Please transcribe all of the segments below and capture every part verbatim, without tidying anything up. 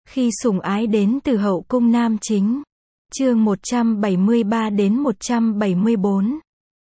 Khi sủng ái đến từ hậu cung nam chính. Chương một trăm bảy mươi ba đến một trăm bảy mươi bốn.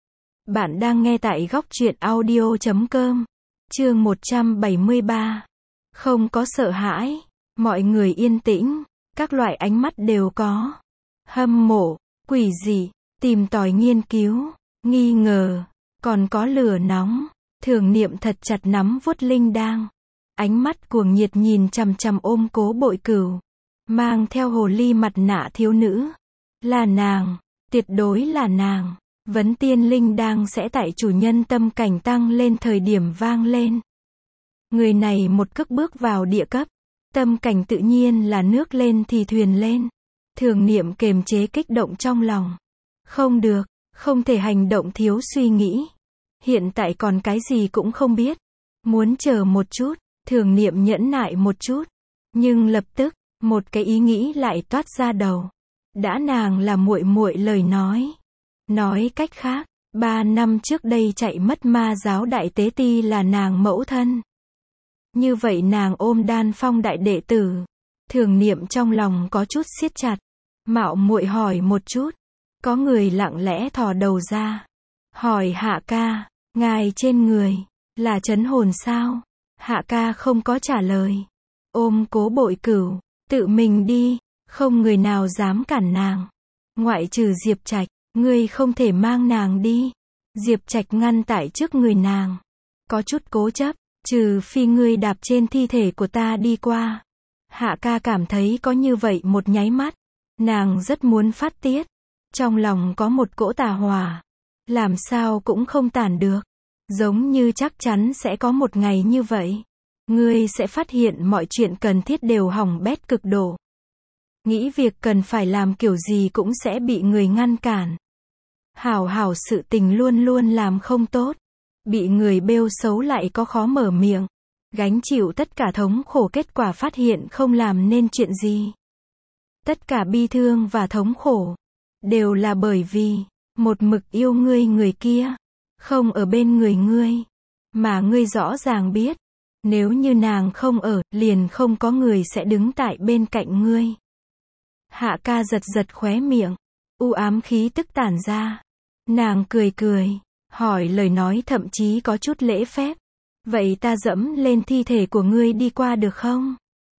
Bạn đang nghe tại góc truyện audio chấm com. Chương một trăm bảy mươi ba. Không có sợ hãi, mọi người yên tĩnh, các loại ánh mắt đều có. Hâm mộ, quỷ dị, tìm tòi nghiên cứu, nghi ngờ, còn có lửa nóng. Thường Niệm thật chặt nắm vuốt linh đang. Ánh mắt cuồng nhiệt nhìn chằm chằm ôm Cố Bội Cửu. Mang theo hồ ly mặt nạ thiếu nữ. Là nàng, tuyệt đối là nàng. Vấn tiên linh đang sẽ tại chủ nhân tâm cảnh tăng lên thời điểm vang lên. Người này một cước bước vào địa cấp. Tâm cảnh tự nhiên là nước lên thì thuyền lên. Thường Niệm kềm chế kích động trong lòng. Không được, không thể hành động thiếu suy nghĩ. Hiện tại còn cái gì cũng không biết. Muốn chờ một chút. Thường Niệm nhẫn nại một chút. Nhưng lập tức, một cái ý nghĩ lại toát ra đầu. Đã nàng là muội muội lời nói. Nói cách khác, ba năm trước đây chạy mất ma giáo đại tế ti là nàng mẫu thân. Như vậy nàng ôm Đan Phong đại đệ tử. Thường Niệm trong lòng có chút siết chặt. Mạo muội hỏi một chút. Có người lặng lẽ thò đầu ra. Hỏi Hạ ca, ngài trên người, là trấn hồn sao? Hạ ca không có trả lời. Ôm Cố Bội Cửu, tự mình đi, không người nào dám cản nàng. Ngoại trừ Diệp Trạch, ngươi không thể mang nàng đi. Diệp Trạch ngăn tại trước người nàng. Có chút cố chấp, trừ phi ngươi đạp trên thi thể của ta đi qua. Hạ ca cảm thấy có như vậy một nháy mắt. Nàng rất muốn phát tiết. Trong lòng có một cỗ tà hỏa. Làm sao cũng không tản được. Giống như chắc chắn sẽ có một ngày như vậy. Ngươi sẽ phát hiện mọi chuyện cần thiết đều hỏng bét cực độ. Nghĩ việc cần phải làm kiểu gì cũng sẽ bị người ngăn cản. Hảo hảo sự tình luôn luôn làm không tốt. Bị người bêu xấu lại có khó mở miệng. Gánh chịu tất cả thống khổ kết quả phát hiện không làm nên chuyện gì. Tất cả bi thương và thống khổ. Đều là bởi vì, một mực yêu ngươi người kia. Không ở bên người ngươi. Mà ngươi rõ ràng biết. Nếu như nàng không ở, liền không có người sẽ đứng tại bên cạnh ngươi. Hạ ca giật giật khóe miệng. U ám khí tức tản ra. Nàng cười cười. Hỏi lời nói thậm chí có chút lễ phép. Vậy ta dẫm lên thi thể của ngươi đi qua được không?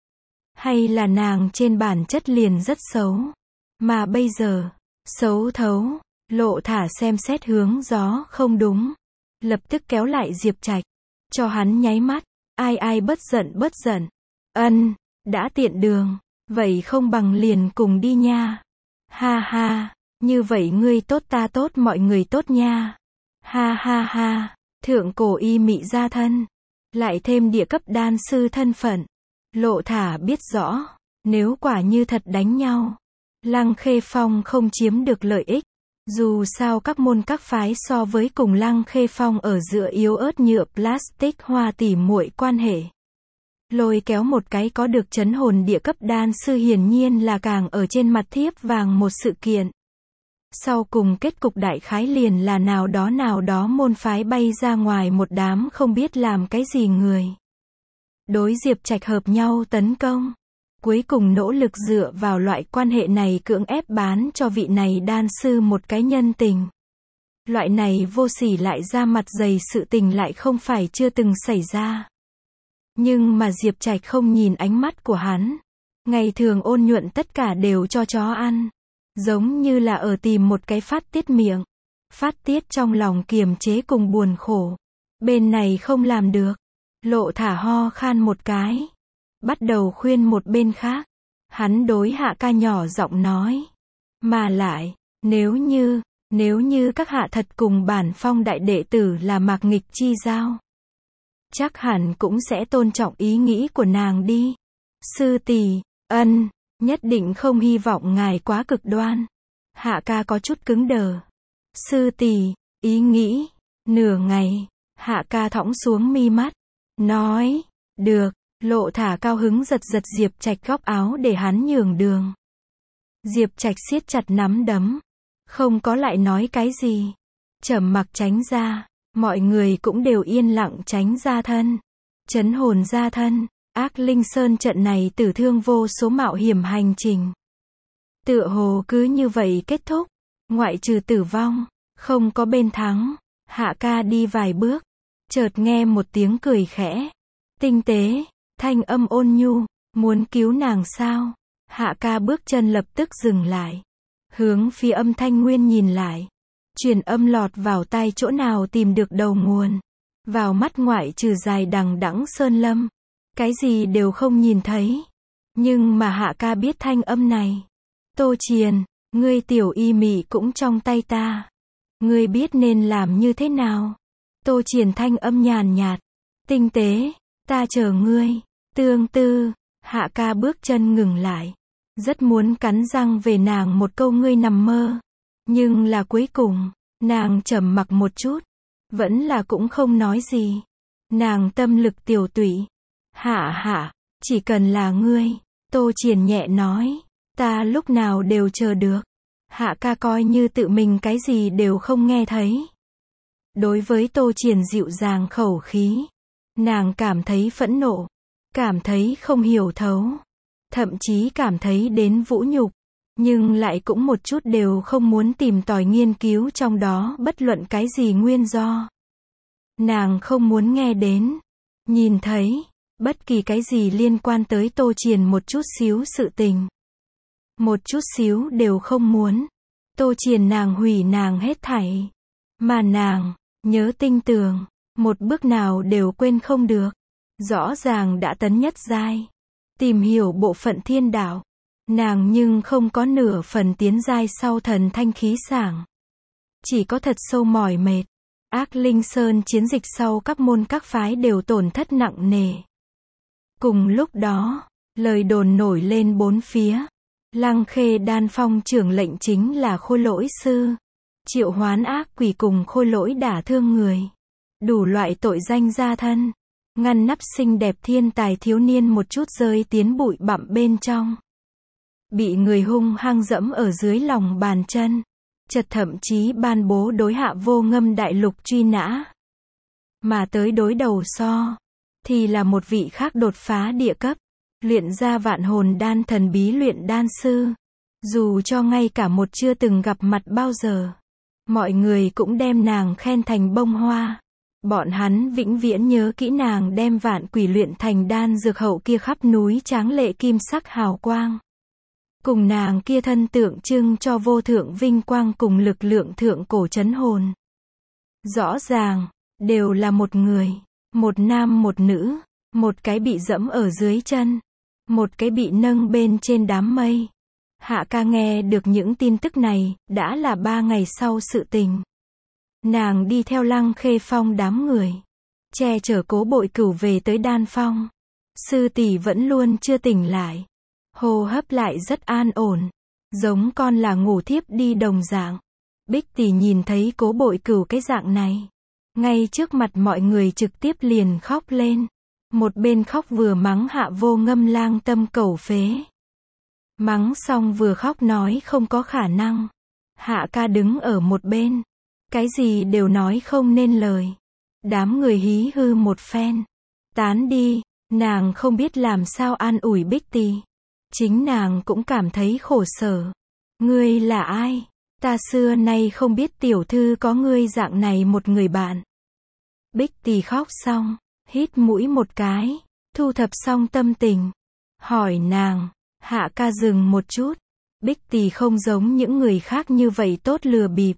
Hay là nàng trên bản chất liền rất xấu. Mà bây giờ, xấu thấu. Lộ Thả xem xét hướng gió không đúng. Lập tức kéo lại Diệp Trạch. Cho hắn nháy mắt. Ai ai bất giận bất giận. Ân, đã tiện đường. Vậy không bằng liền cùng đi nha. Ha ha, như vậy ngươi tốt ta tốt mọi người tốt nha. Ha ha ha, thượng cổ y mị gia thân. Lại thêm địa cấp đan sư thân phận. Lộ Thả biết rõ. Nếu quả như thật đánh nhau. Lăng Khê Phong không chiếm được lợi ích. Dù sao các môn các phái so với cùng Lăng Khê Phong ở giữa yếu ớt nhựa plastic hoa tỉ muội quan hệ. Lôi kéo một cái có được trấn hồn địa cấp đan sư hiển nhiên là càng ở trên mặt thiếp vàng một sự kiện. Sau cùng kết cục đại khái liền là nào đó nào đó môn phái bay ra ngoài một đám không biết làm cái gì người. Đối Diệp Trạch hợp nhau tấn công. Cuối cùng nỗ lực dựa vào loại quan hệ này cưỡng ép bán cho vị này đan sư một cái nhân tình. Loại này vô sỉ lại ra mặt dày sự tình lại không phải chưa từng xảy ra. Nhưng mà Diệp Trạch không nhìn ánh mắt của hắn. Ngày thường ôn nhuận tất cả đều cho chó ăn. Giống như là ở tìm một cái phát tiết miệng. Phát tiết trong lòng kiềm chế cùng buồn khổ. Bên này không làm được. Lộ Thả ho khan một cái. Bắt đầu khuyên một bên khác. Hắn đối Hạ ca nhỏ giọng nói. Mà lại, nếu như, nếu như các hạ thật cùng bản phong đại đệ tử là Mạc Nghịch chi giao. Chắc hẳn cũng sẽ tôn trọng ý nghĩ của nàng đi. Sư tỷ, ân, nhất định không hy vọng ngài quá cực đoan. Hạ ca có chút cứng đờ. Sư tỷ, ý nghĩ, nửa ngày, Hạ ca thõng xuống mi mắt. Nói, được. Lộ Thả cao hứng giật giật Diệp Trạch góc áo để hắn nhường đường. Diệp Trạch siết chặt nắm đấm. Không có lại nói cái gì. Trầm mặc tránh ra. Mọi người cũng đều yên lặng tránh ra thân. Trấn hồn ra thân. Ác Linh Sơn trận này tử thương vô số mạo hiểm hành trình. Tựa hồ cứ như vậy kết thúc, ngoại trừ tử vong, không có bên thắng. Hạ ca đi vài bước, chợt nghe một tiếng cười khẽ, tinh tế, thanh âm ôn nhu, muốn cứu nàng sao? Hạ ca bước chân lập tức dừng lại, hướng phía âm thanh nguyên nhìn lại, truyền âm lọt vào tai chỗ nào tìm được đầu nguồn, vào mắt ngoại trừ dài đằng đẵng sơn lâm, cái gì đều không nhìn thấy. Nhưng mà Hạ ca biết thanh âm này. Tô Triền, ngươi tiểu y mị cũng trong tay ta. Ngươi biết nên làm như thế nào? Tô Triền thanh âm nhàn nhạt, tinh tế, ta chờ ngươi. Tương tư, Hạ ca bước chân ngừng lại, rất muốn cắn răng về nàng một câu ngươi nằm mơ. Nhưng là cuối cùng, nàng trầm mặc một chút, vẫn là cũng không nói gì. Nàng tâm lực tiểu tụy. Hạ hạ, chỉ cần là ngươi. Tô Triền nhẹ nói, ta lúc nào đều chờ được. Hạ ca coi như tự mình cái gì đều không nghe thấy. Đối với Tô Triền dịu dàng khẩu khí, nàng cảm thấy phẫn nộ, cảm thấy không hiểu thấu, thậm chí cảm thấy đến vũ nhục, nhưng lại cũng một chút đều không muốn tìm tòi nghiên cứu trong đó bất luận cái gì nguyên do. Nàng không muốn nghe đến, nhìn thấy, bất kỳ cái gì liên quan tới Tô Triền một chút xíu sự tình. Một chút xíu đều không muốn. Tô Triền nàng hủy nàng hết thảy. Mà nàng, nhớ tinh tường, một bước nào đều quên không được. Rõ ràng đã tấn nhất giai, tìm hiểu bộ phận thiên đạo. Nàng nhưng không có nửa phần tiến giai sau thần thanh khí sảng. Chỉ có thật sâu mỏi mệt. Ác Linh Sơn chiến dịch sau các môn các phái đều tổn thất nặng nề. Cùng lúc đó, lời đồn nổi lên bốn phía. Lăng Khê Đan Phong trưởng lệnh chính là Khôi Lỗi sư, triệu hoán ác quỷ cùng khôi lỗi đả thương người, đủ loại tội danh gia thân, ngăn nắp xinh đẹp thiên tài thiếu niên một chút rơi tiến bụi bặm bên trong, bị người hung hăng dẫm ở dưới lòng bàn chân, chật thậm chí ban bố đối Hạ Vô Ngâm đại lục truy nã. Mà tới đối đầu so, thì là một vị khác đột phá địa cấp, luyện ra vạn hồn đan thần bí luyện đan sư. Dù cho ngay cả một chưa từng gặp mặt bao giờ, mọi người cũng đem nàng khen thành bông hoa. Bọn hắn vĩnh viễn nhớ kỹ nàng đem vạn quỷ luyện thành đan dược hậu kia khắp núi tráng lệ kim sắc hào quang. Cùng nàng kia thân tượng trưng cho vô thượng vinh quang cùng lực lượng thượng cổ trấn hồn. Rõ ràng, đều là một người, một nam một nữ, một cái bị dẫm ở dưới chân, một cái bị nâng bên trên đám mây. Hạ ca nghe được những tin tức này, đã là ba ngày sau sự tình. Nàng đi theo Lăng Khê Phong đám người, che chở Cố Bội Cửu về tới Đan Phong. Sư tỷ vẫn luôn chưa tỉnh lại, hô hấp lại rất an ổn, giống con là ngủ thiếp đi đồng dạng. Bích tỷ nhìn thấy Cố Bội Cửu cái dạng này, ngay trước mặt mọi người trực tiếp liền khóc lên. Một bên khóc vừa mắng Hạ Vô Ngâm lang tâm cầu phế. Mắng xong vừa khóc nói không có khả năng. Hạ ca đứng ở một bên, cái gì đều nói không nên lời. Đám người hí hư một phen, tán đi. Nàng không biết làm sao an ủi Bích tỷ. Chính nàng cũng cảm thấy khổ sở. Ngươi là ai? Ta xưa nay không biết tiểu thư có ngươi dạng này một người bạn. Bích tỷ khóc xong, hít mũi một cái, thu thập xong tâm tình, hỏi nàng. Hạ ca dừng một chút. Bích tỷ không giống những người khác như vậy tốt lừa bịp,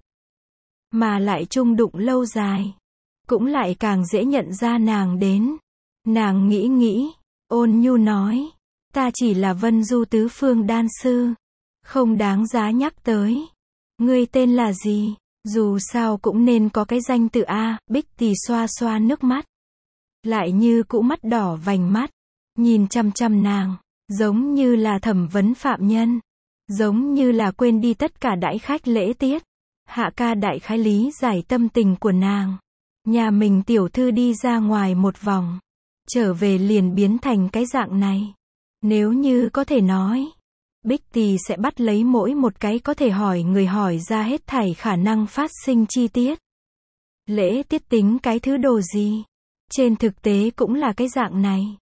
mà lại chung đụng lâu dài, cũng lại càng dễ nhận ra nàng đến. Nàng nghĩ nghĩ, ôn nhu nói, ta chỉ là Vân Du tứ phương đan sư, không đáng giá nhắc tới. Ngươi tên là gì? Dù sao cũng nên có cái danh tự a. Bích tỷ xoa xoa nước mắt, lại như cũ mắt đỏ vành mắt, nhìn chăm chăm nàng, giống như là thẩm vấn phạm nhân, giống như là quên đi tất cả đãi khách lễ tiết. Hạ ca đại khái lý giải tâm tình của nàng. Nhà mình tiểu thư đi ra ngoài một vòng, trở về liền biến thành cái dạng này. Nếu như có thể nói, Bích tỷ sẽ bắt lấy mỗi một cái có thể hỏi người hỏi ra hết thảy khả năng phát sinh chi tiết. Lễ tiết tính cái thứ đồ gì? Trên thực tế cũng là cái dạng này.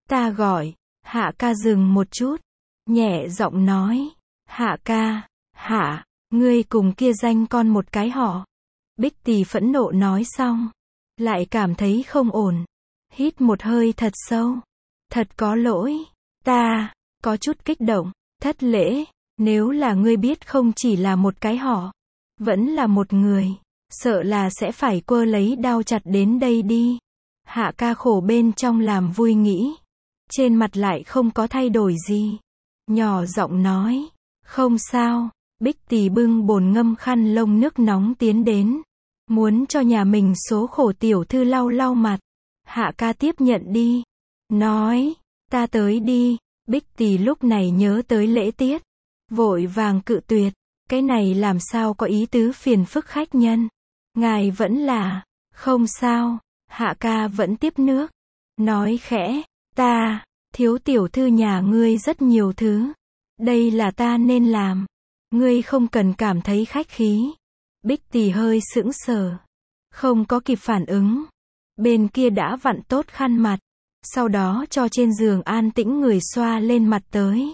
Ta gọi. Hạ ca dừng một chút. Nhẹ giọng nói. Hạ ca. Hạ, ngươi cùng kia danh con một cái họ. Bích Tì phẫn nộ nói xong. Lại cảm thấy không ổn. Hít một hơi thật sâu. Thật có lỗi. Ta, có chút kích động. Thất lễ. Nếu là ngươi biết không chỉ là một cái họ. Vẫn là một người. Sợ là sẽ phải quơ lấy đao chặt đến đây đi. Hạ ca khổ bên trong làm vui nghĩ. Trên mặt lại không có thay đổi gì. Nhỏ giọng nói. Không sao. Bích Tì bưng bồn ngâm khăn lông nước nóng tiến đến. Muốn cho nhà mình số khổ tiểu thư lau lau mặt. Hạ ca tiếp nhận đi. Nói. Ta tới đi. Bích Tì lúc này nhớ tới lễ tiết. Vội vàng cự tuyệt. Cái này làm sao có ý tứ phiền phức khách nhân. Ngài vẫn là. Không sao. Hạ ca vẫn tiếp nước. Nói khẽ. Ta. Thiếu tiểu thư nhà ngươi rất nhiều thứ. Đây là ta nên làm. Ngươi không cần cảm thấy khách khí. Bích Tì hơi sững sờ. Không có kịp phản ứng. Bên kia đã vặn tốt khăn mặt. Sau đó cho trên giường an tĩnh người xoa lên mặt tới.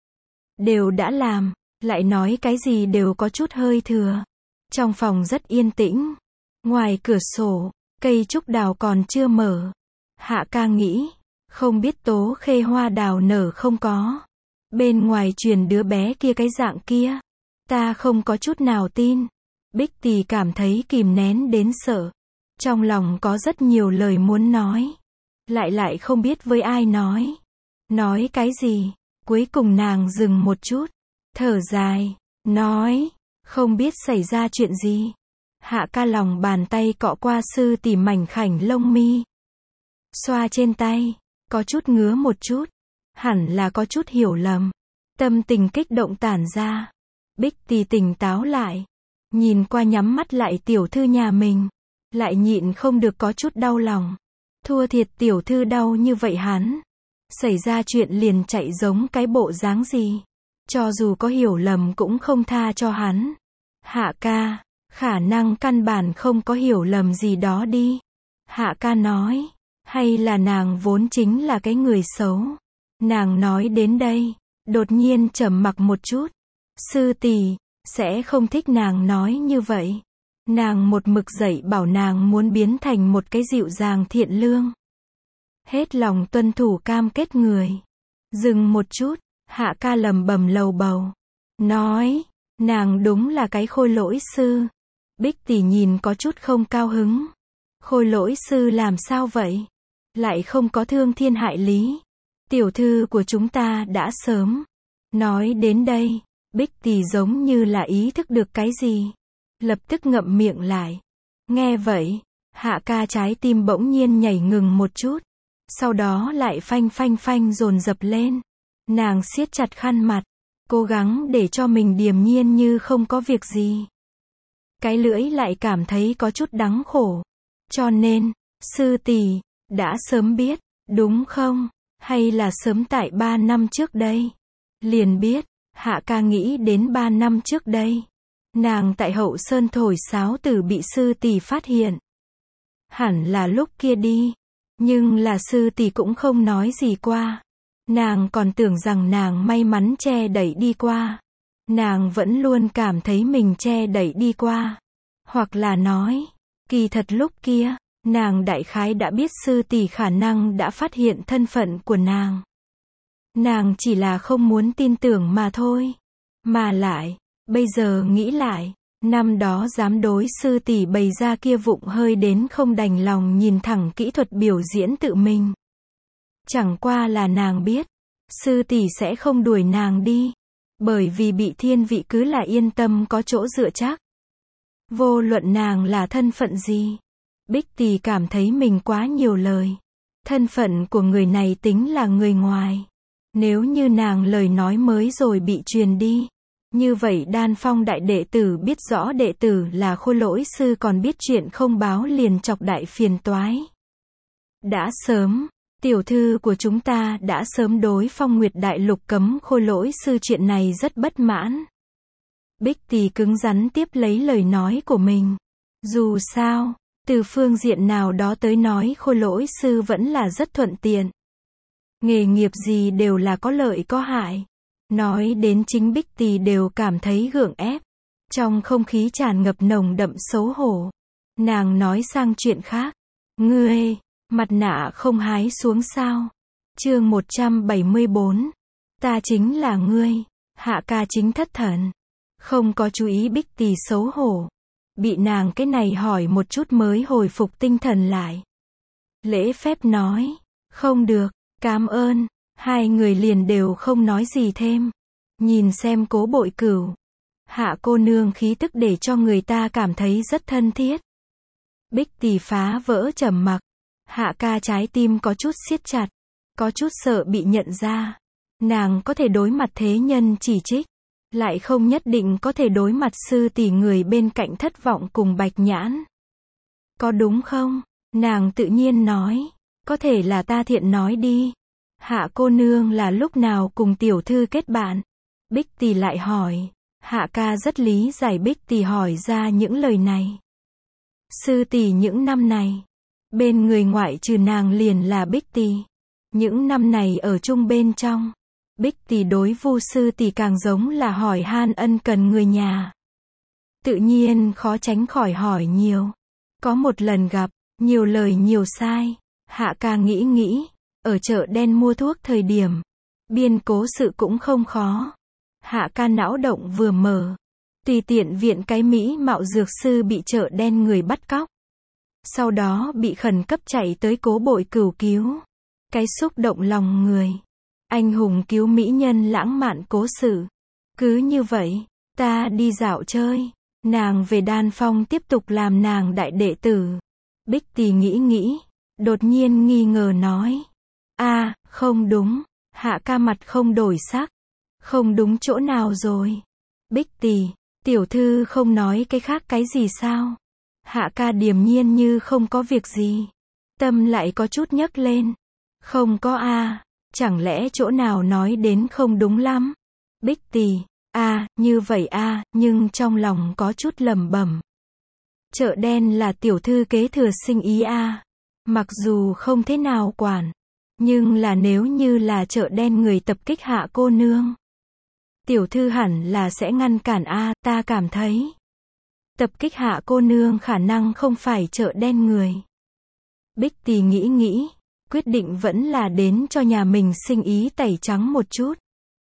Đều đã làm. Lại nói cái gì đều có chút hơi thừa. Trong phòng rất yên tĩnh. Ngoài cửa sổ, cây trúc đào còn chưa mở. Hạ ca nghĩ. Không biết tố khê hoa đào nở không có. Bên ngoài truyền đứa bé kia cái dạng kia. Ta không có chút nào tin. Bích Tì cảm thấy kìm nén đến sợ. Trong lòng có rất nhiều lời muốn nói. Lại lại không biết với ai nói. Nói cái gì. Cuối cùng nàng dừng một chút. Thở dài. Nói. Không biết xảy ra chuyện gì. Hạ ca lòng bàn tay cọ qua sư tỷ mảnh khảnh lông mi. Xoa trên tay. Có chút ngứa một chút. Hẳn là có chút hiểu lầm. Tâm tình kích động tản ra. Bích Tì tỉnh táo lại. Nhìn qua nhắm mắt lại tiểu thư nhà mình. Lại nhịn không được có chút đau lòng. Thua thiệt tiểu thư đau như vậy hắn. Xảy ra chuyện liền chạy giống cái bộ dáng gì. Cho dù có hiểu lầm cũng không tha cho hắn. Hạ ca. Khả năng căn bản không có hiểu lầm gì đó đi. Hạ ca nói. Hay là nàng vốn chính là cái người xấu. Nàng nói đến đây. Đột nhiên trầm mặc một chút. Sư tỷ sẽ không thích nàng nói như vậy. Nàng một mực dạy bảo nàng muốn biến thành một cái dịu dàng thiện lương. Hết lòng tuân thủ cam kết người. Dừng một chút. Hạ ca lầm bầm lầu bầu. Nói. Nàng đúng là cái khôi lỗi sư. Bích Tì nhìn có chút không cao hứng. Khôi lỗi sư làm sao vậy? Lại không có thương thiên hại lý. Tiểu thư của chúng ta đã sớm. Nói đến đây. Bích Tì giống như là ý thức được cái gì. Lập tức ngậm miệng lại. Nghe vậy. Hạ ca trái tim bỗng nhiên nhảy ngừng một chút. Sau đó lại phanh phanh phanh dồn dập lên. Nàng siết chặt khăn mặt. Cố gắng để cho mình điềm nhiên như không có việc gì. Cái lưỡi lại cảm thấy có chút đắng khổ. Cho nên, sư tỷ đã sớm biết, đúng không? Hay là sớm tại ba năm trước đây? Liền biết, Hạ ca nghĩ đến ba năm trước đây. Nàng tại Hậu Sơn thổi sáo tử bị sư tỷ phát hiện. Hẳn là lúc kia đi. Nhưng là sư tỷ cũng không nói gì qua. Nàng còn tưởng rằng nàng may mắn che đẩy đi qua. Nàng vẫn luôn cảm thấy mình che đẩy đi qua. Hoặc là nói, kỳ thật lúc kia, nàng đại khái đã biết sư tỷ khả năng đã phát hiện thân phận của nàng. Nàng chỉ là không muốn tin tưởng mà thôi. Mà lại, bây giờ nghĩ lại, năm đó dám đối sư tỷ bày ra kia vụng hơi đến không đành lòng nhìn thẳng kỹ thuật biểu diễn tự mình. Chẳng qua là nàng biết, sư tỷ sẽ không đuổi nàng đi. Bởi vì bị thiên vị cứ là yên tâm có chỗ dựa chắc. Vô luận nàng là thân phận gì. Bích Tì cảm thấy mình quá nhiều lời. Thân phận của người này tính là người ngoài. Nếu như nàng lời nói mới rồi bị truyền đi. Như vậy Đan Phong đại đệ tử biết rõ đệ tử là khôi lỗi sư còn biết chuyện không báo liền chọc đại phiền toái. Đã sớm, tiểu thư của chúng ta đã sớm đối Phong Nguyệt Đại Lục cấm khôi lỗi sư chuyện này rất bất mãn. Bích Tì cứng rắn tiếp lấy lời nói của mình. Dù sao, từ phương diện nào đó tới nói khôi lỗi sư vẫn là rất thuận tiện. Nghề nghiệp gì đều là có lợi có hại. Nói đến chính Bích Tì đều cảm thấy gượng ép. Trong không khí tràn ngập nồng đậm xấu hổ. Nàng nói sang chuyện khác. Ngươi, mặt nạ không hái xuống sao? Chương một trăm bảy mươi bốn. Ta chính là ngươi. Hạ ca chính thất thần. Không có chú ý Bích Tì xấu hổ. Bị nàng cái này hỏi một chút mới hồi phục tinh thần lại. Lễ phép nói. Không được, cảm ơn. Hai người liền đều không nói gì thêm. Nhìn xem Cố Bội Cửu. Hạ cô nương khí tức để cho người ta cảm thấy rất thân thiết. Bích Tì phá vỡ trầm mặc. Hạ ca trái tim có chút siết chặt. Có chút sợ bị nhận ra. Nàng có thể đối mặt thế nhân chỉ trích. Lại không nhất định có thể đối mặt sư tỷ người bên cạnh thất vọng cùng Bạch Nhãn. Có đúng không? Nàng tự nhiên nói. Có thể là ta thiện nói đi. Hạ cô nương là lúc nào cùng tiểu thư kết bạn? Bích Tì lại hỏi. Hạ ca rất lý giải Bích Tì hỏi ra những lời này. Sư tỷ những năm này. Bên người ngoại trừ nàng liền là Bích Tì. Những năm này ở chung bên trong. Bích Tì đối Vu sư tỷ càng giống là hỏi han ân cần người nhà. Tự nhiên khó tránh khỏi hỏi nhiều. Có một lần gặp, nhiều lời nhiều sai. Hạ ca nghĩ nghĩ. Ở chợ đen mua thuốc thời điểm. Biên cố sự cũng không khó. Hạ ca não động vừa mở. Tùy tiện viện cái mỹ mạo dược sư bị chợ đen người bắt cóc. Sau đó bị khẩn cấp chạy tới Cố Bội Cửu cứu. Cái xúc động lòng người. Anh hùng cứu mỹ nhân lãng mạn cố sự. Cứ như vậy, ta đi dạo chơi. Nàng về Đan Phong tiếp tục làm nàng đại đệ tử. Bích Tì nghĩ nghĩ. Đột nhiên nghi ngờ nói. a à, không đúng. Hạ ca mặt không đổi sắc. Không đúng chỗ nào rồi? Bích Tì, tiểu thư không nói cái khác cái gì sao? Hạ ca điềm nhiên như không có việc gì. Tâm lại có chút nhấc lên. Không có a à, chẳng lẽ chỗ nào nói đến không đúng lắm? Bích Tì, a à, như vậy a à, nhưng trong lòng có chút lẩm bẩm. Chợ đen là tiểu thư kế thừa sinh ý a à. Mặc dù không thế nào quản. Nhưng là nếu như là chợ đen người tập kích Hạ cô nương. Tiểu thư hẳn là sẽ ngăn cản a à, ta cảm thấy. Tập kích Hạ cô nương khả năng không phải chợ đen người. Bích Tì nghĩ nghĩ. Quyết định vẫn là đến cho nhà mình sinh ý tẩy trắng một chút.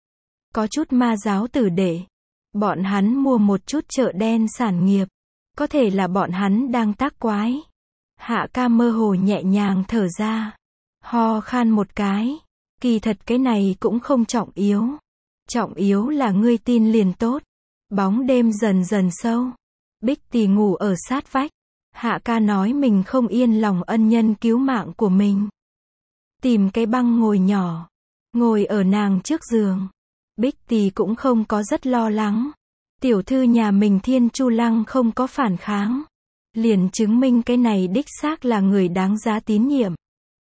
Có chút ma giáo tử đệ. Bọn hắn mua một chút chợ đen sản nghiệp. Có thể là bọn hắn đang tác quái. Hạ ca mơ hồ nhẹ nhàng thở ra. Ho khan một cái. Kỳ thật cái này cũng không trọng yếu. Trọng yếu là ngươi tin liền tốt. Bóng đêm dần dần sâu. Bích Tì ngủ ở sát vách. Hạ ca nói mình không yên lòng ân nhân cứu mạng của mình. Tìm cái băng ngồi nhỏ. Ngồi ở nàng trước giường. Bích Tì cũng không có rất lo lắng. Tiểu thư nhà mình Thiên Chu Lăng không có phản kháng. Liền chứng minh cái này đích xác là người đáng giá tín nhiệm.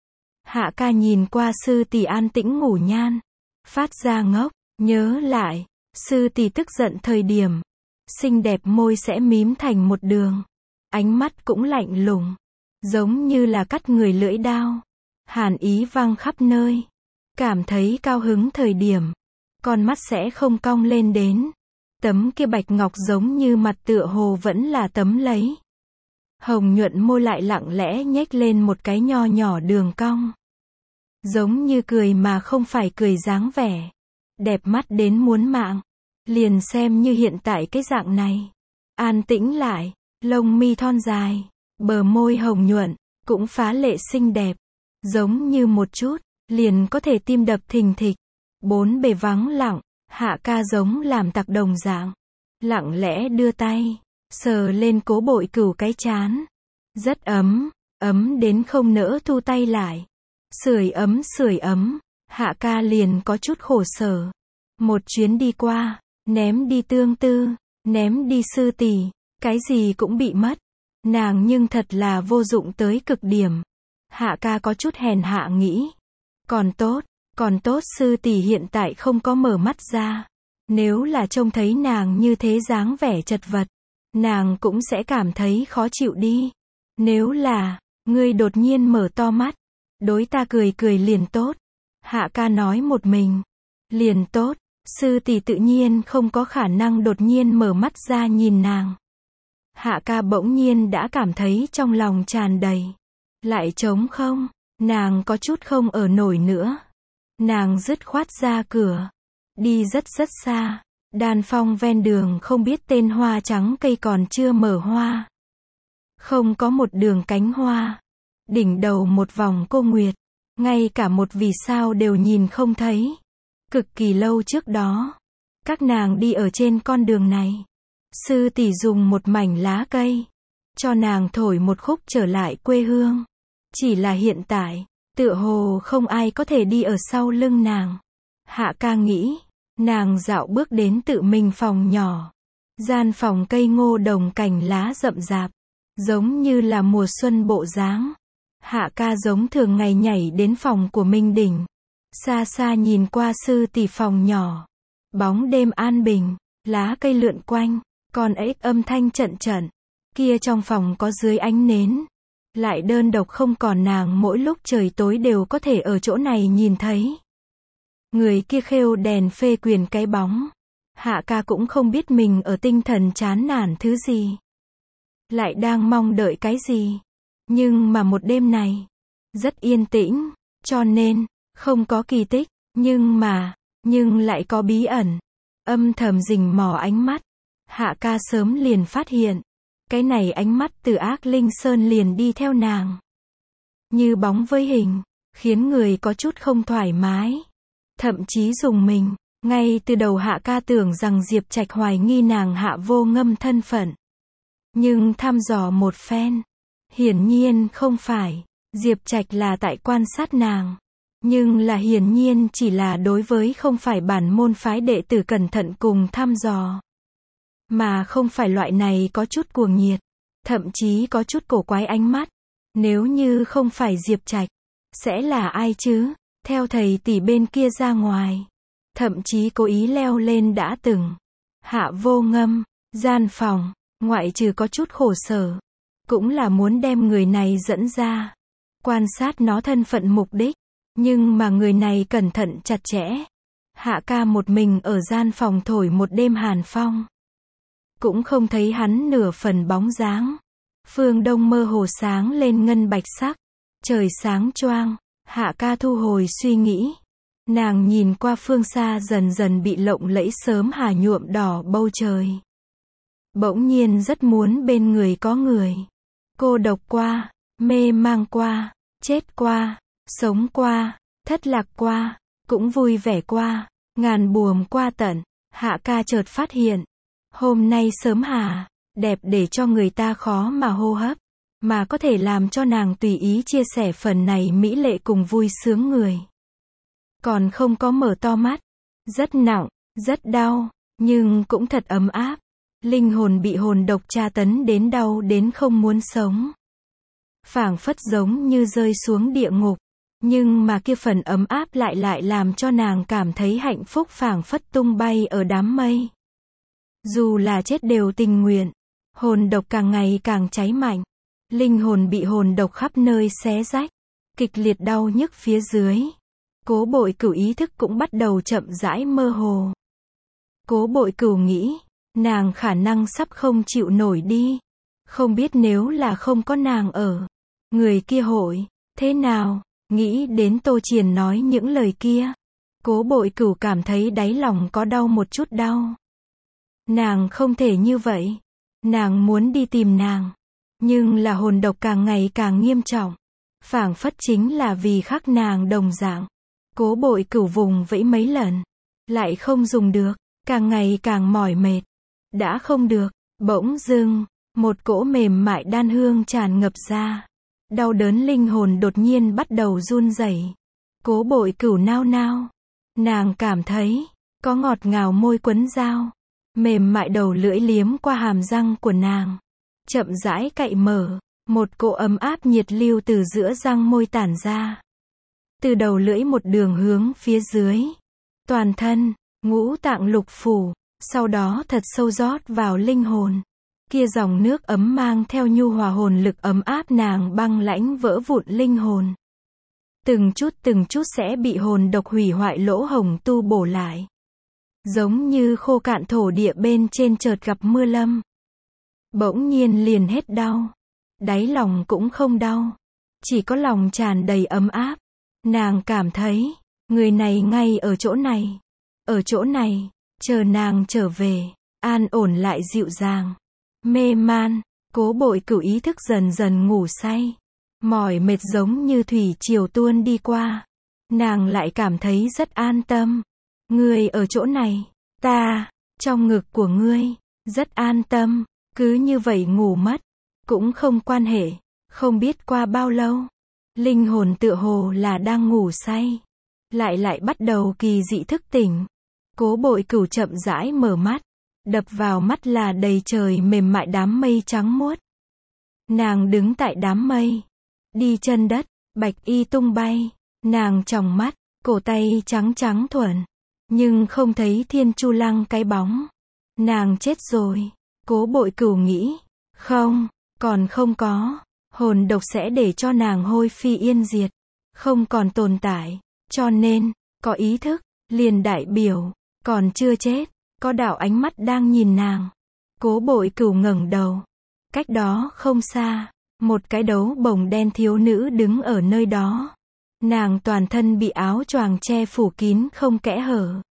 Hạ ca nhìn qua sư tỷ an tĩnh ngủ nhan. Phát ra ngốc. Nhớ lại. Sư tỷ tức giận thời điểm. Xinh đẹp môi sẽ mím thành một đường. Ánh mắt cũng lạnh lùng. Giống như là cắt người lưỡi đao. Hàn ý văng khắp nơi. Cảm thấy cao hứng thời điểm. Con mắt sẽ không cong lên đến. Tấm kia bạch ngọc giống như mặt tựa hồ vẫn là tấm lấy. Hồng nhuận môi lại lặng lẽ nhếch lên một cái nho nhỏ đường cong. Giống như cười mà không phải cười dáng vẻ. Đẹp mắt đến muốn mạng. Liền xem như hiện tại cái dạng này. An tĩnh lại. Lông mi thon dài. Bờ môi hồng nhuận. Cũng phá lệ xinh đẹp. Giống như một chút. Liền có thể tim đập thình thịch. Bốn bề vắng lặng. Hạ ca giống làm tặc đồng dạng. Lặng lẽ đưa tay. Sờ lên Cố Bội Cửu cái trán. Rất ấm. Ấm đến không nỡ thu tay lại. Sưởi ấm sưởi ấm. Hạ ca liền có chút khổ sở. Một chuyến đi qua. Ném đi tương tư. Ném đi sư tỷ. Cái gì cũng bị mất. Nàng nhưng thật là vô dụng tới cực điểm. Hạ ca có chút hèn hạ nghĩ. Còn tốt. Còn tốt sư tỷ hiện tại không có mở mắt ra. Nếu là trông thấy nàng như thế dáng vẻ chật vật. Nàng cũng sẽ cảm thấy khó chịu đi. Nếu là, ngươi đột nhiên mở to mắt. Đối ta cười cười liền tốt. Hạ ca nói một mình. Liền tốt, sư tỷ tự nhiên không có khả năng đột nhiên mở mắt ra nhìn nàng. Hạ ca bỗng nhiên đã cảm thấy trong lòng tràn đầy. Lại trống không, nàng có chút không ở nổi nữa. Nàng dứt khoát ra cửa. Đi rất rất xa. Đàn phong ven đường không biết tên hoa trắng cây còn chưa mở hoa. Không có một đường cánh hoa. Đỉnh đầu một vòng cô nguyệt. Ngay cả một vì sao đều nhìn không thấy. Cực kỳ lâu trước đó. Các nàng đi ở trên con đường này. Sư tỷ dùng một mảnh lá cây. Cho nàng thổi một khúc trở lại quê hương. Chỉ là hiện tại. Tựa hồ không ai có thể đi ở sau lưng nàng. Hạ ca nghĩ. Nàng dạo bước đến tự mình phòng nhỏ. Gian phòng cây ngô đồng cành lá rậm rạp. Giống như là mùa xuân bộ dáng. Hạ ca giống thường ngày nhảy đến phòng của Minh Đỉnh. Xa xa nhìn qua sư tỷ phòng nhỏ. Bóng đêm an bình. Lá cây lượn quanh. Con ếch âm thanh trận trận. Kia trong phòng có dưới ánh nến. Lại đơn độc không còn nàng mỗi lúc trời tối đều có thể ở chỗ này nhìn thấy. Người kia khêu đèn phê quyền cái bóng. Hạ ca cũng không biết mình ở tinh thần chán nản thứ gì. Lại đang mong đợi cái gì. Nhưng mà một đêm này. Rất yên tĩnh. Cho nên, không có kỳ tích. Nhưng mà, nhưng lại có bí ẩn. Âm thầm rình mò ánh mắt. Hạ ca sớm liền phát hiện. Cái này ánh mắt từ Ác Linh Sơn liền đi theo nàng. Như bóng với hình. Khiến người có chút không thoải mái. Thậm chí dùng mình. Ngay từ đầu Hạ ca tưởng rằng Diệp Trạch hoài nghi nàng Hạ Vô Ngâm thân phận. Nhưng thăm dò một phen. Hiển nhiên không phải. Diệp Trạch là tại quan sát nàng. Nhưng là hiển nhiên chỉ là đối với không phải bản môn phái đệ tử cẩn thận cùng thăm dò. Mà không phải loại này có chút cuồng nhiệt. Thậm chí có chút cổ quái ánh mắt. Nếu như không phải Diệp Trạch. Sẽ là ai chứ? Theo thầy tỷ bên kia ra ngoài. Thậm chí cố ý leo lên đã từng. Hạ Vô Ngâm. Gian phòng. Ngoại trừ có chút khổ sở. Cũng là muốn đem người này dẫn ra. Quan sát nó thân phận mục đích. Nhưng mà người này cẩn thận chặt chẽ. Hạ ca một mình ở gian phòng thổi một đêm hàn phong. Cũng không thấy hắn nửa phần bóng dáng. Phương đông mơ hồ sáng lên ngân bạch sắc. Trời sáng choang. Hạ ca thu hồi suy nghĩ. Nàng nhìn qua phương xa dần dần bị lộng lẫy sớm hà nhuộm đỏ bầu trời. Bỗng nhiên rất muốn bên người có người. Cô độc qua, mê mang qua, chết qua, sống qua, thất lạc qua, cũng vui vẻ qua, ngàn buồm qua tận. Hạ ca chợt phát hiện. Hôm nay sớm hà, đẹp để cho người ta khó mà hô hấp. Mà có thể làm cho nàng tùy ý chia sẻ phần này mỹ lệ cùng vui sướng người. Còn không có mở to mắt. Rất nặng, rất đau, nhưng cũng thật ấm áp. Linh hồn bị hồn độc tra tấn đến đau đến không muốn sống. Phảng phất giống như rơi xuống địa ngục. Nhưng mà kia phần ấm áp lại lại làm cho nàng cảm thấy hạnh phúc phảng phất tung bay ở đám mây. Dù là chết đều tình nguyện. Hồn độc càng ngày càng cháy mạnh. Linh hồn bị hồn độc khắp nơi xé rách. Kịch liệt đau nhức phía dưới. Cố Bội Cửu ý thức cũng bắt đầu chậm rãi mơ hồ. Cố Bội Cửu nghĩ. Nàng khả năng sắp không chịu nổi đi. Không biết nếu là không có nàng ở. Người kia hội. Thế nào? Nghĩ đến Tô Triền nói những lời kia. Cố Bội Cửu cảm thấy đáy lòng có đau một chút đau. Nàng không thể như vậy. Nàng muốn đi tìm nàng. Nhưng là hồn độc càng ngày càng nghiêm trọng. Phảng phất chính là vì khắc nàng đồng dạng. Cố Bội Cửu vùng vẫy mấy lần. Lại không dùng được. Càng ngày càng mỏi mệt. Đã không được. Bỗng dưng. Một cỗ mềm mại đan hương tràn ngập ra. Đau đớn linh hồn đột nhiên bắt đầu run rẩy. Cố Bội Cửu nao nao. Nàng cảm thấy. Có ngọt ngào môi quấn dao. Mềm mại đầu lưỡi liếm qua hàm răng của nàng. Chậm rãi cạy mở. Một cỗ ấm áp nhiệt lưu từ giữa răng môi tản ra. Từ đầu lưỡi một đường hướng phía dưới. Toàn thân. Ngũ tạng lục phủ. Sau đó thật sâu rót vào linh hồn. Kia dòng nước ấm mang theo nhu hòa hồn lực ấm áp nàng băng lãnh vỡ vụn linh hồn. từng chút từng chút sẽ bị hồn độc hủy hoại lỗ hổng tu bổ lại. Giống như khô cạn thổ địa bên trên chợt gặp mưa lâm. Bỗng nhiên liền hết đau. Đáy lòng cũng không đau. Chỉ có lòng tràn đầy ấm áp. Nàng cảm thấy, người này ngay ở chỗ này. Ở chỗ này, chờ nàng trở về, an ổn lại dịu dàng. Mê man, Cố Bội Cửu ý thức dần dần ngủ say. Mỏi mệt giống như thủy triều tuôn đi qua. Nàng lại cảm thấy rất an tâm. Ngươi ở chỗ này, ta, trong ngực của ngươi, rất an tâm. Cứ như vậy ngủ mất, cũng không quan hệ. Không biết qua bao lâu, linh hồn tựa hồ là đang ngủ say. Lại lại bắt đầu kỳ dị thức tỉnh. Cố Bội Cửu chậm rãi mở mắt. Đập vào mắt là đầy trời mềm mại đám mây trắng muốt. Nàng đứng tại đám mây. Đi chân đất, bạch y tung bay. Nàng tròng mắt, cổ tay trắng trắng thuần. Nhưng không thấy Thiên Chu Lăng cái bóng. Nàng chết rồi. Cố Bội Cửu nghĩ. Không, còn không có. Hồn độc sẽ để cho nàng hôi phi yên diệt. Không còn tồn tại. Cho nên, có ý thức, liền đại biểu, còn chưa chết. Có đạo ánh mắt đang nhìn nàng. Cố Bội Cửu ngẩng đầu. Cách đó không xa, một cái đấu bồng đen thiếu nữ đứng ở nơi đó. Nàng toàn thân bị áo choàng che phủ kín không kẽ hở.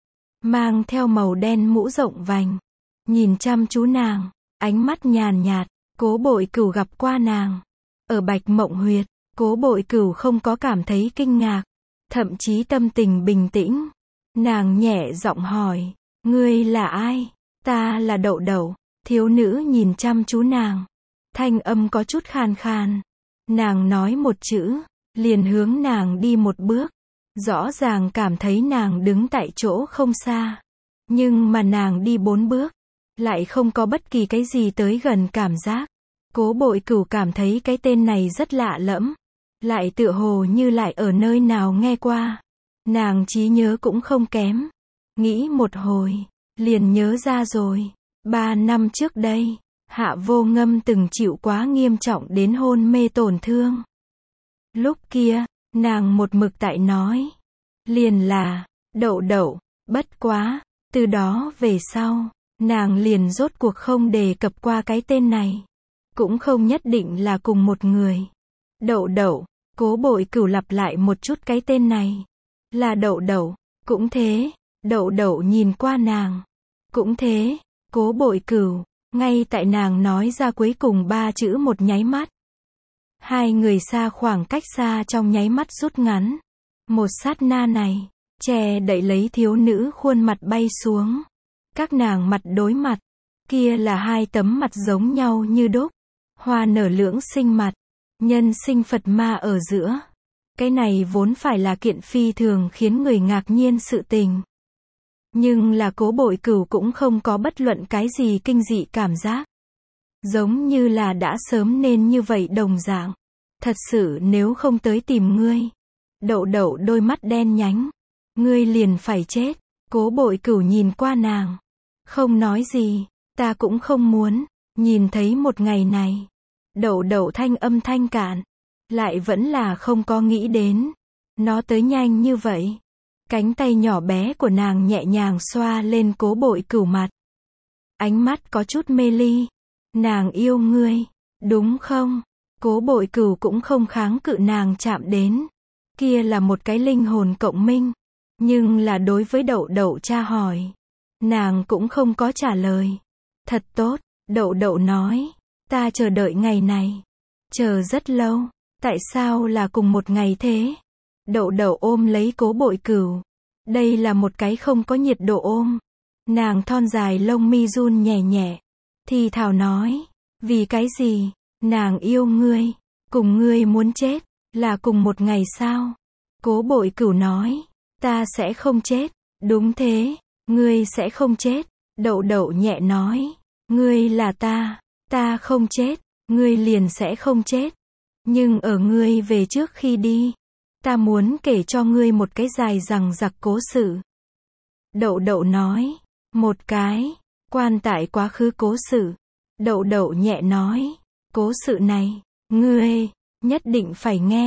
Mang theo màu đen mũ rộng vành. Nhìn chăm chú nàng, ánh mắt nhàn nhạt. Cố Bội Cửu gặp qua nàng. Ở Bạch Mộng Huyệt, Cố Bội Cửu không có cảm thấy kinh ngạc. Thậm chí tâm tình bình tĩnh. Nàng nhẹ giọng hỏi. Ngươi là ai? Ta là Đậu Đậu. Thiếu nữ nhìn chăm chú nàng. Thanh âm có chút khàn khàn. Nàng nói một chữ, liền hướng nàng đi một bước. Rõ ràng cảm thấy nàng đứng tại chỗ không xa. Nhưng mà nàng đi bốn bước, lại không có bất kỳ cái gì tới gần cảm giác. Cố Bội Cửu cảm thấy cái tên này rất lạ lẫm. Lại tựa hồ như lại ở nơi nào nghe qua. Nàng trí nhớ cũng không kém. Nghĩ một hồi, liền nhớ ra rồi. Ba năm trước đây, Hạ Vô Ngâm từng chịu quá nghiêm trọng đến hôn mê tổn thương. Lúc kia, nàng một mực tại nói. Liền là, Đậu Đậu, bất quá, từ đó về sau, nàng liền rốt cuộc không đề cập qua cái tên này. Cũng không nhất định là cùng một người. Đậu Đậu, Cố Bội Cửu lặp lại một chút cái tên này. Là Đậu Đậu, cũng thế. Đậu Đậu nhìn qua nàng. Cũng thế, Cố Bội Cửu, ngay tại nàng nói ra cuối cùng ba chữ một nháy mắt. Hai người xa khoảng cách xa trong nháy mắt rút ngắn. Một sát na này, che đậy lấy thiếu nữ khuôn mặt bay xuống. Các nàng mặt đối mặt. Kia là hai tấm mặt giống nhau như đúc. Hoa nở lưỡng sinh mặt. Nhân sinh Phật ma ở giữa. Cái này vốn phải là kiện phi thường khiến người ngạc nhiên sự tình. Nhưng là Cố Bội Cửu cũng không có bất luận cái gì kinh dị cảm giác. Giống như là đã sớm nên như vậy đồng dạng. Thật sự nếu không tới tìm ngươi. Đậu Đậu đôi mắt đen nhánh. Ngươi liền phải chết. Cố Bội Cửu nhìn qua nàng. Không nói gì. Ta cũng không muốn nhìn thấy một ngày này. Đậu Đậu thanh âm thanh cạn. Lại vẫn là không có nghĩ đến. Nó tới nhanh như vậy. Cánh tay nhỏ bé của nàng nhẹ nhàng xoa lên Cố Bội Cửu mặt. Ánh mắt có chút mê ly. Nàng yêu ngươi, đúng không? Cố Bội Cửu cũng không kháng cự nàng chạm đến. Kia là một cái linh hồn cộng minh. Nhưng là đối với Đậu Đậu tra hỏi. Nàng cũng không có trả lời. Thật tốt, Đậu Đậu nói. Ta chờ đợi ngày này. Chờ rất lâu. Tại sao là cùng một ngày thế? Đậu Đậu ôm lấy Cố Bội Cửu. Đây là một cái không có nhiệt độ ôm. Nàng thon dài lông mi run nhẹ nhẹ. Thì thào nói. Vì cái gì? Nàng yêu ngươi. Cùng ngươi muốn chết. Là cùng một ngày sao? Cố Bội Cửu nói. Ta sẽ không chết. Đúng thế. Ngươi sẽ không chết. Đậu Đậu nhẹ nói. Ngươi là ta. Ta không chết. Ngươi liền sẽ không chết. Nhưng ở ngươi về trước khi đi. Ta muốn kể cho ngươi một cái dài dằng dặc cố sự. Đậu Đậu nói. Một cái. Quan tại quá khứ cố sự. Đậu Đậu nhẹ nói. Cố sự này. Ngươi. Nhất định phải nghe.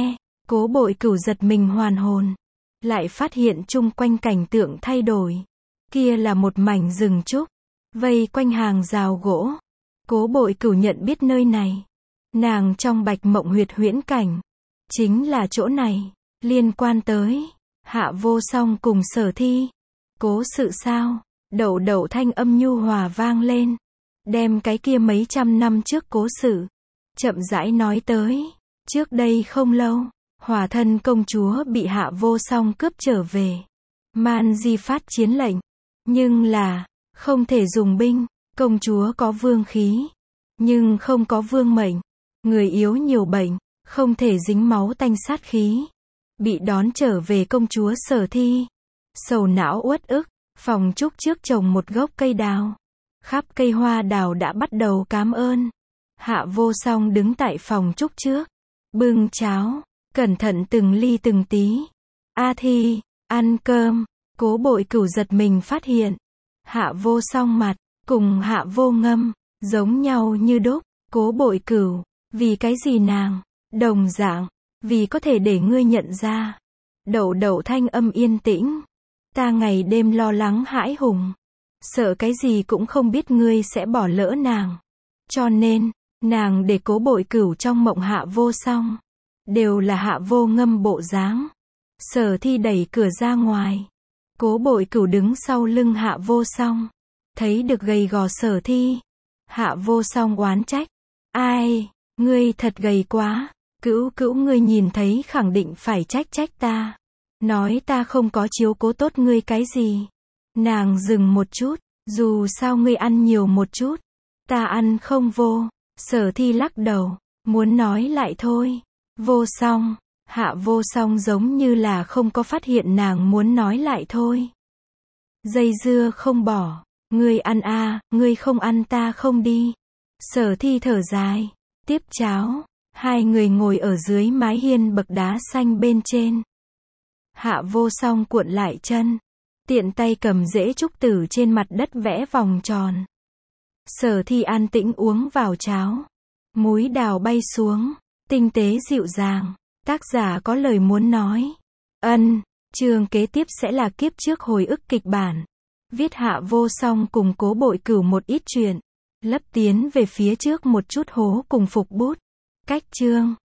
Cố Bội Cửu giật mình hoàn hồn. Lại phát hiện chung quanh cảnh tượng thay đổi. Kia là một mảnh rừng trúc. Vây quanh hàng rào gỗ. Cố Bội Cửu nhận biết nơi này. Nàng trong Bạch Mộng Huyệt huyễn cảnh. Chính là chỗ này. Liên quan tới Hạ Vô Song cùng Sở Thi. Cố sự sao? Đậu đậu thanh âm nhu hòa vang lên. Đem cái kia mấy trăm năm trước cố sự. Chậm rãi nói tới. Trước đây không lâu. Hỏa thân công chúa bị Hạ Vô Song cướp trở về. Man Di phát chiến lệnh. Nhưng là, không thể dùng binh. Công chúa có vương khí. Nhưng không có vương mệnh. Người yếu nhiều bệnh. Không thể dính máu tanh sát khí. Bị đón trở về công chúa Sở Thi. Sầu não uất ức. Phòng trúc trước trồng một gốc cây đào. Khắp cây hoa đào đã bắt đầu cám ơn. Hạ Vô Song đứng tại phòng trúc trước. Bưng cháo. Cẩn thận từng ly từng tí. A Thi, ăn cơm. Cố Bội Cửu giật mình phát hiện. Hạ Vô Song mặt, cùng Hạ Vô Ngâm, giống nhau như đúc. Cố Bội Cửu, vì cái gì nàng, đồng dạng, vì có thể để ngươi nhận ra. Đậu đậu thanh âm yên tĩnh. Ta ngày đêm lo lắng hãi hùng. Sợ cái gì cũng không biết ngươi sẽ bỏ lỡ nàng. Cho nên, nàng để Cố Bội Cửu trong mộng Hạ Vô Song. Đều là Hạ Vô Ngâm bộ dáng. Sở Thi đẩy cửa ra ngoài. Cố Bội Cửu đứng sau lưng Hạ Vô Song. Thấy được gầy gò Sở Thi. Hạ Vô Song oán trách. Ai, ngươi thật gầy quá. Cữu cữu ngươi nhìn thấy khẳng định phải trách trách ta. Nói ta không có chiếu cố tốt ngươi cái gì. Nàng dừng một chút. Dù sao ngươi ăn nhiều một chút. Ta ăn không vô. Sở Thi lắc đầu. Muốn nói lại thôi. Vô Song. Hạ Vô Song giống như là không có phát hiện nàng muốn nói lại thôi. Dây dưa không bỏ. Ngươi ăn a, à, ngươi không ăn ta không đi. Sở Thi thở dài. Tiếp cháo. Hai người ngồi ở dưới mái hiên bậc đá xanh bên trên. Hạ Vô Song cuộn lại chân. Tiện tay cầm rễ trúc tử trên mặt đất vẽ vòng tròn. Sở Thi an tĩnh uống vào cháo. Múi đào bay xuống. Tinh tế dịu dàng. Tác giả có lời muốn nói. Ân, chương kế tiếp sẽ là kiếp trước hồi ức kịch bản. Viết Hạ Vô Song cùng Cố Bội Cửu một ít chuyện. Lấp tiến về phía trước một chút hố cùng phục bút. Cách chương.